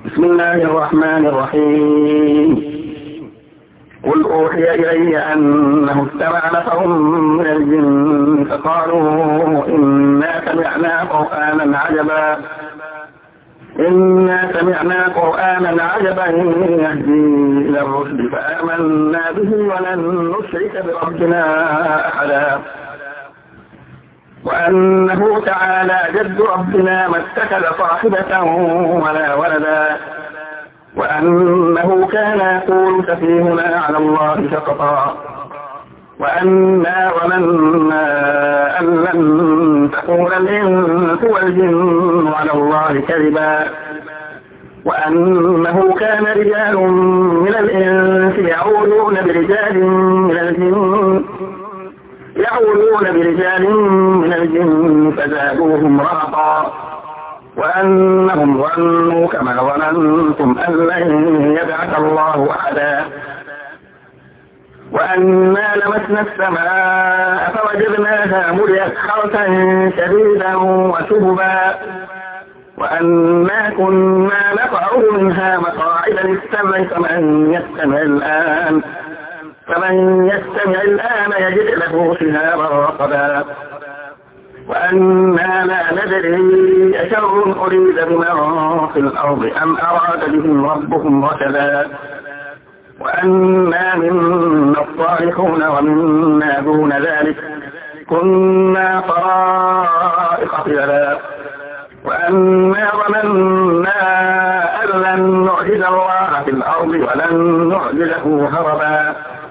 بسم الله الرحمن الرحيم. قل أوحي إلي أنه استمع نفر من الجن فقالوا إنا سمعنا قرآنا عجبا يهدي إلى الرشد فآمنا به ولن نشرك بربنا أحدا وأنه تعالى جد ربنا ما اتخذ صاحبة ولا ولدا وأنه كان يقول سفيهنا على الله شططا وأنا ظننا أن لن تقول الإنس والجن على الله كذبا وأنه كان رجال من الإنس يعوذون برجال من الجن فزادوهم رهقا وأنهم ظنوا كما ظننتم أن لن يبعث الله أحدا وأنا لمسنا السماء فوجدناها ملئت حرسا شديدا وشهبا وأنا كنا نقعد منها مقاعد للسمع فمن يستمع الآن يجد له شهابا رصدا وأنا لا ندري أشر أريد بمن في الأرض أم أراد بهم ربهم رشدا وأنا منا الصالحون ومنا دون ذلك كنا طرائق قددا وأنا ظننا أن لن نعجز الله في الأرض ولن نعجزه هربا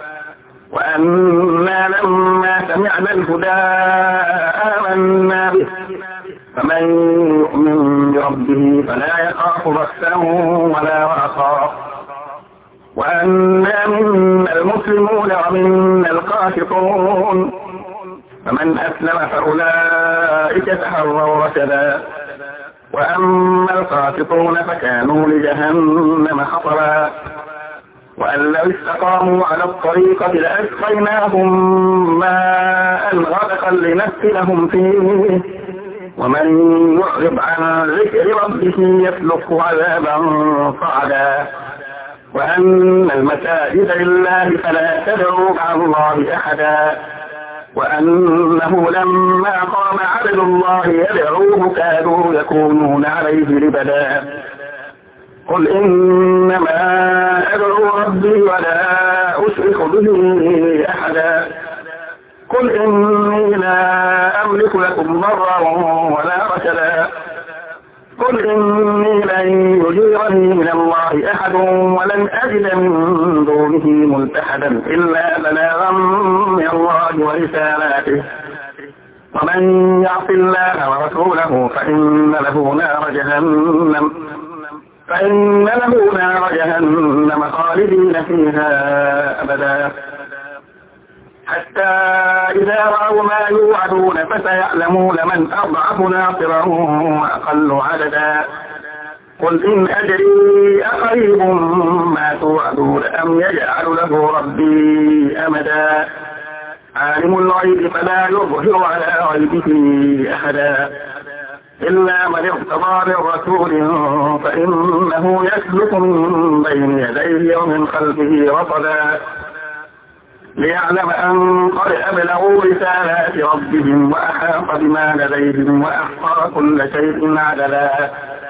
وأنا لما سمعنا الهدى آمنا به فمن يؤمن بربه فلا يخاف بخسا ولا رهقا وأنا منا المسلمون ومنا القاسطون فمن أسلم فأولئك تحروا رشدا وأما القاسطون فكانوا لجهنم حطبا وأن لو استقاموا على الطريقة لأسقيناهم ماء غدقا لنفتنهم فيه ومن يعرض عن ذكر ربه يسلكه عذابا صعدا وأن المساجد لله فلا تدعوا مع الله أحدا وأنه لما قام عبد الله يدعوه كادوا يكونون عليه لبدا قل إنما أدعو ربي ولا أشرك به أحدا قل إني لا أملك لكم ضرا ولا رشدا قل إني لن يجيرني من الله أحد ولن أجد من دونه ملتحدا إلا بلاغا من الله ورسالاته ومن يعص الله ورسوله فإن له نار جهنم خالدين فيها أبدا حتى إذا رأوا ما يوعدون فسيعلمون من أضعف ناصرا وأقل عددا قل إن أدري أقريب ما توعدون أم يجعل له ربي أمدا عالم الغيب فلا يظهر على غيبه أحدا إلا من ارتضى من رسول فإنه يسلك من بين يديه ومن خلفه رصدا ليعلم أن قد أبلغوا رسالات ربهم وأحاط بما لديهم وأحصى كل شيء عددا